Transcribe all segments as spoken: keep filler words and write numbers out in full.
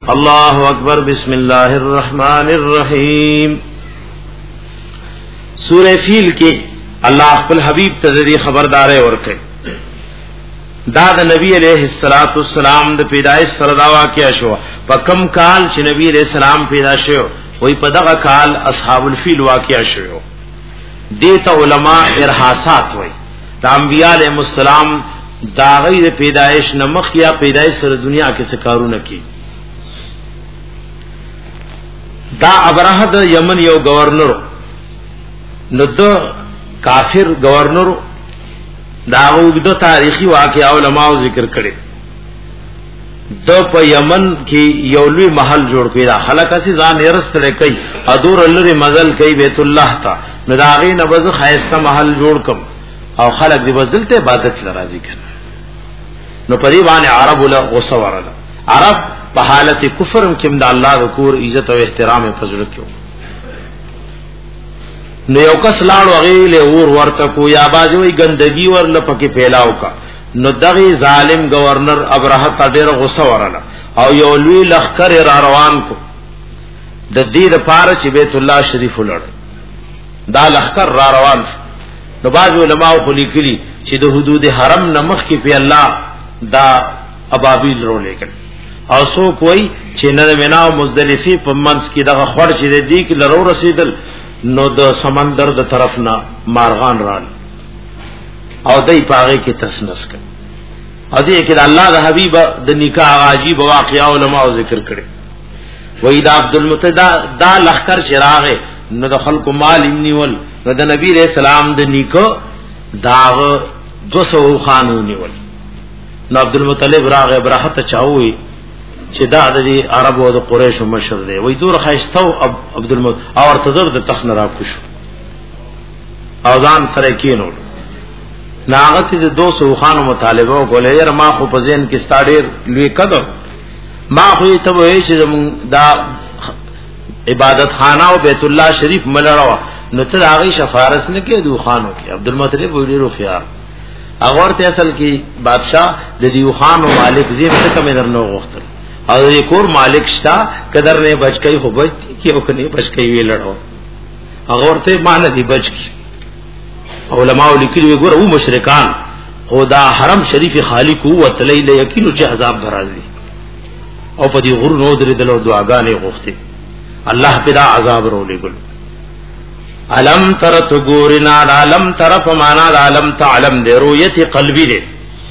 اللہ اکبر بسم اللہ الرحمن الرحیم. سورہ فیل کی اللہ خپل حبیب ته خبرداري ورکړي. دا د نبی علیہ الصلوۃ والسلام د پیدایش سره دا واقعیا شو. په کم کال چې نبی علیہ السلام پیدا شو وای په دغه کال اصحاب الفیل واقعیا شو. دیتا علماء ارهاسات وای د انبیاء علیهم السلام دا غیر پیدایش نمخ یا پیدایش سره دنیا کې څه کارونه کی. دا ابراه د یمن یو گورنر نو د کافر گورنر دا وګړو تاریخي واقعا علماء ذکر کړي. د په یمن کې یو لوی محل جوړ کړی دا خلک اسی ځان یرستړي کوي ادور لری مزل کوي بیت الله ته نو دا غي نبز خیسته محل جوړ کم او خلک دې بدلته عبادت لراځي کړي. نو په دې باندې عرب له غصه ورله عرب په حالت کفر کې د الله ذکر عزت او احترام فضل کېو. نو یو کس لاړو غیله اور ورته کو یا باجوي ګندګي ورل پکې پھیلاو کا. نو دغه ظالم گورنر ابراه ډېر غصه ورله او یو لوی لخر را روان کو د دې لپاره چې بیت الله شریف ولړ. دا لخر را روان نو باج علماء خو لیکلي چې د حدود حرم نمخ کې په الله دا ابابیل رولې کړ او سو کوئی چې نه مینا او مزدلفي په منځ کې دغه خور چې دی کې لرو رسیدل نو د سمندر د طرف نه مارغان رال او دای پاغه کې تسنس کړ. او دې کې الله د حبيب د نکاح عجیب واقعا علماء ذکر کړي. وې دا عبد المتدا دا لخر چراغه نو د خلکو مال نیول نو د نبی رسول الله د نیکو داغه دو سو خانو نیول. نو عبد المطلب راغه برحت چاوي چې دا د عربو او د قریشو مشر دی. وای دور خاصتو عبد المطلب او ارتضر د تخن را کوشو او ځان سره کینو ناغت د دو سو خانو مطالبه وکولې ير ما خو په ذهن کې ستاډیر لوی قدر ما خو ته وای چې دا عبادت خانه او بیت الله شریف ملړوا نو ته هغه شفارس نه کې دو خانو کې عبد المطلب ویلو خيار اغور ته اصل کې بادشاہ د دیو خان او مالک زیر څخه کم درنو غوښتل او د کور مالک شتا قدر نه بچ کای خو بچ کی او کني بچ کای وی لړو اغور ته مان دي بچ کی. علماء لیکلي ګور او مشرکان خدا حرم شریف خالق هو تلی له یقین چې عذاب برازي او په دې غور نو درې دلو دعاګانې غوښتي الله پیدا عذاب رولې ګل. علم ترت ګورنا علم طرف معنا علم تعلم دې رؤیت قلبی دې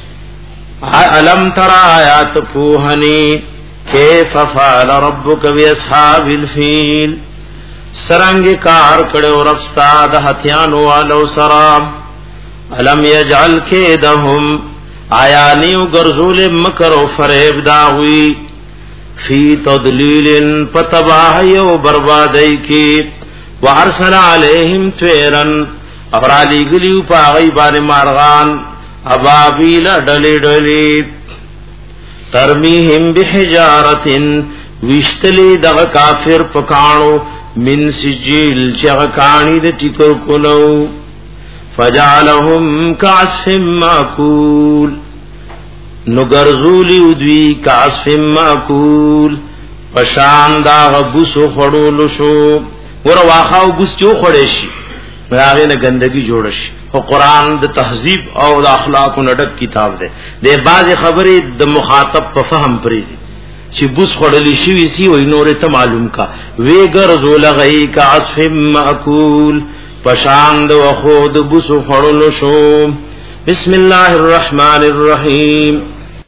علم ترى آیات فوهنی کیف فعل ربک باصحاب الفیل سرنگ کار کړو رفستا د هتیانو والو سرام علم یجعل کیدهم آیا نیو غرزول مکر او فریب داوی فی تضلیل پتباہی و بربادی کی وارسل علیہم طیرن اور علی گلیو پاغی بان مارغان ابابیل ڈلی ڈلی ترمیہم بحجارتن وشتلی دغ کافر پکانو من سجیل چغکانی د ٹکر کنو فجعلهم کعصف ماکول نگرزولی ادوی کعصف ماکول پشان داغ بوسو خڑولو شو ور واخاو بوس چو خڑے شي راغه نه گندگی جوړ شي. او قران د تهذیب او د اخلاق نډک کتاب دی. د بعض خبرې د مخاطب په فهم پریزي چې بوس خړلې شي وي سی وای نور ته معلوم کا وی غرزول غی کا عصف ماکول پشان د خود بوس خړلو شو. بسم الله الرحمن الرحیم.